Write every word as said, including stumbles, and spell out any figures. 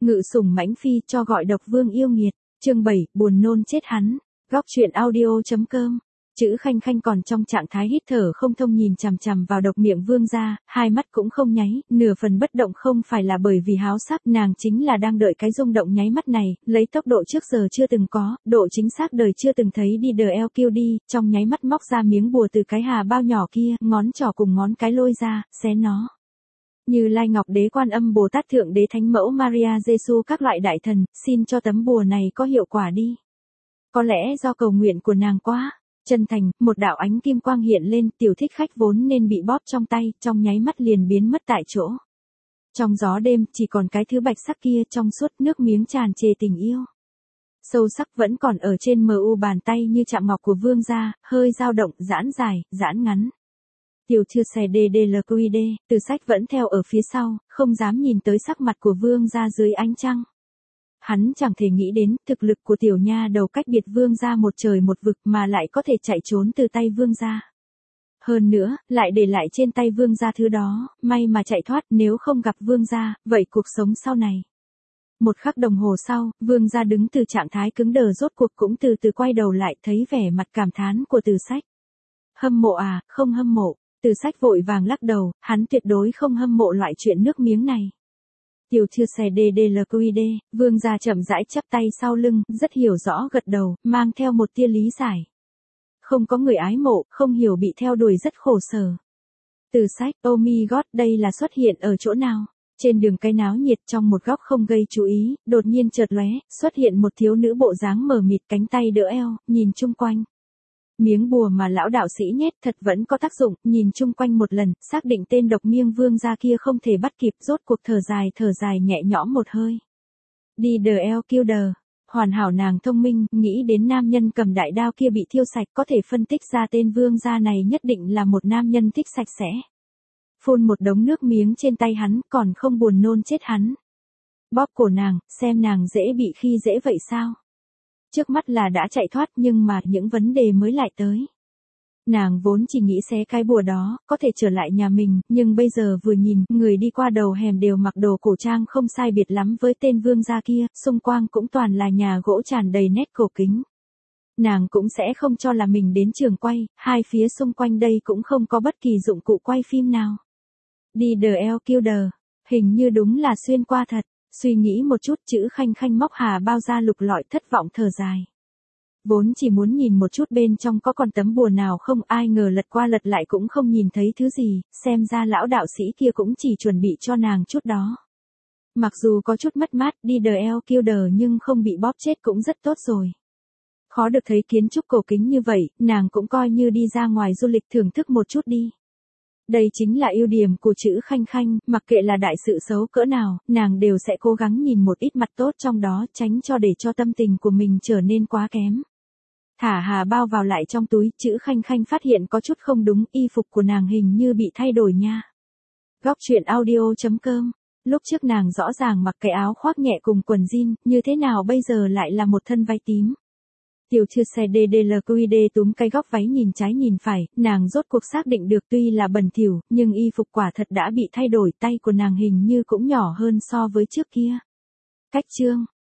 Ngự sủng mãnh phi cho gọi độc vương yêu nghiệt. Chương bảy, buồn nôn chết hắn. Góc truyện audio chấm com. Chữ Khanh Khanh còn trong trạng thái hít thở không thông nhìn chằm chằm vào độc miệng vương gia, hai mắt cũng không nháy, nửa phần bất động không phải là bởi vì háo sắc, nàng chính là đang đợi cái rung động nháy mắt này, lấy tốc độ trước giờ chưa từng có, độ chính xác đời chưa từng thấy đi đờ eo kêu đi, trong nháy mắt móc ra miếng bùa từ cái hà bao nhỏ kia, ngón trỏ cùng ngón cái lôi ra, xé nó. Như Lai Ngọc Đế, Quan Âm Bồ Tát, Thượng Đế, Thánh Mẫu Maria Giêsu các loại đại thần, xin cho tấm bùa này có hiệu quả đi. Có lẽ do cầu nguyện của nàng quá chân thành, một đạo ánh kim quang hiện lên, tiểu thích khách vốn nên bị bóp trong tay, trong nháy mắt liền biến mất tại chỗ. Trong gió đêm, chỉ còn cái thứ bạch sắc kia trong suốt, nước miếng tràn trề tình yêu. Sâu sắc vẫn còn ở trên mờ u bàn tay như chạm ngọc của vương gia, hơi dao động, giãn dài, giãn ngắn. Tiểu thư xe đê đê lờ quy đê, Từ Sách vẫn theo ở phía sau, không dám nhìn tới sắc mặt của vương gia dưới ánh trăng. Hắn chẳng thể nghĩ đến, thực lực của tiểu nha đầu cách biệt vương gia một trời một vực mà lại có thể chạy trốn từ tay vương gia. Hơn nữa, lại để lại trên tay vương gia thứ đó, may mà chạy thoát, nếu không gặp vương gia, vậy cuộc sống sau này. Một khắc đồng hồ sau, vương gia đứng từ trạng thái cứng đờ rốt cuộc cũng từ từ quay đầu lại, thấy vẻ mặt cảm thán của Từ Sách. Hâm mộ à, không hâm mộ. Từ Sách vội vàng lắc đầu, hắn tuyệt đối không hâm mộ loại chuyện nước miếng này. Tiểu thư xe đê đê lờ quy đê, vương gia chậm rãi chắp tay sau lưng, rất hiểu rõ gật đầu, mang theo một tia lý giải. Không có người ái mộ, không hiểu bị theo đuổi rất khổ sở. Từ Sách, oh my god, đây là xuất hiện ở chỗ nào? Trên đường cái náo nhiệt, trong một góc không gây chú ý, đột nhiên chợt lóe, xuất hiện một thiếu nữ bộ dáng mờ mịt, cánh tay đỡ eo, nhìn chung quanh. Miếng bùa mà lão đạo sĩ nhét thật vẫn có tác dụng, nhìn chung quanh một lần, xác định tên độc miêng vương gia kia không thể bắt kịp, rốt cuộc thở dài thở dài nhẹ nhõm một hơi. Đi đờ eo kêu đờ, hoàn hảo nàng thông minh, nghĩ đến nam nhân cầm đại đao kia bị thiêu sạch, có thể phân tích ra tên vương gia này nhất định là một nam nhân thích sạch sẽ. Phun một đống nước miếng trên tay hắn, còn không buồn nôn chết hắn. Bóp cổ nàng, xem nàng dễ bị khi dễ vậy sao? Trước mắt là đã chạy thoát nhưng mà những vấn đề mới lại tới. Nàng vốn chỉ nghĩ xé cái bùa đó, có thể trở lại nhà mình, nhưng bây giờ vừa nhìn, người đi qua đầu hẻm đều mặc đồ cổ trang không sai biệt lắm với tên vương gia kia, xung quanh cũng toàn là nhà gỗ tràn đầy nét cổ kính. Nàng cũng sẽ không cho là mình đến trường quay, hai phía xung quanh đây cũng không có bất kỳ dụng cụ quay phim nào. Đi đờ eo kêu đờ, hình như đúng là xuyên qua thật. Suy nghĩ một chút, Chữ Khanh Khanh móc hà bao ra lục lọi, thất vọng thở dài. Vốn chỉ muốn nhìn một chút bên trong có còn tấm bùa nào không, ai ngờ lật qua lật lại cũng không nhìn thấy thứ gì, xem ra lão đạo sĩ kia cũng chỉ chuẩn bị cho nàng chút đó. Mặc dù có chút mất mát, đi đờ eo kêu đờ nhưng không bị bóp chết cũng rất tốt rồi. Khó được thấy kiến trúc cổ kính như vậy, nàng cũng coi như đi ra ngoài du lịch thưởng thức một chút đi. Đây chính là ưu điểm của Chữ Khanh Khanh, mặc kệ là đại sự xấu cỡ nào, nàng đều sẽ cố gắng nhìn một ít mặt tốt trong đó, tránh cho để cho tâm tình của mình trở nên quá kém. Thả hà bao vào lại trong túi, Chữ Khanh Khanh phát hiện có chút không đúng, y phục của nàng hình như bị thay đổi nha. Góc truyện audio chấm com. Lúc trước nàng rõ ràng mặc cái áo khoác nhẹ cùng quần jean, như thế nào bây giờ lại là một thân váy tím. Tiểu thư xe đê đê lờ quy đê túm cái góc váy nhìn trái nhìn phải, nàng rốt cuộc xác định được tuy là bẩn thỉu, nhưng y phục quả thật đã bị thay đổi, tay của nàng hình như cũng nhỏ hơn so với trước kia. Cách chương,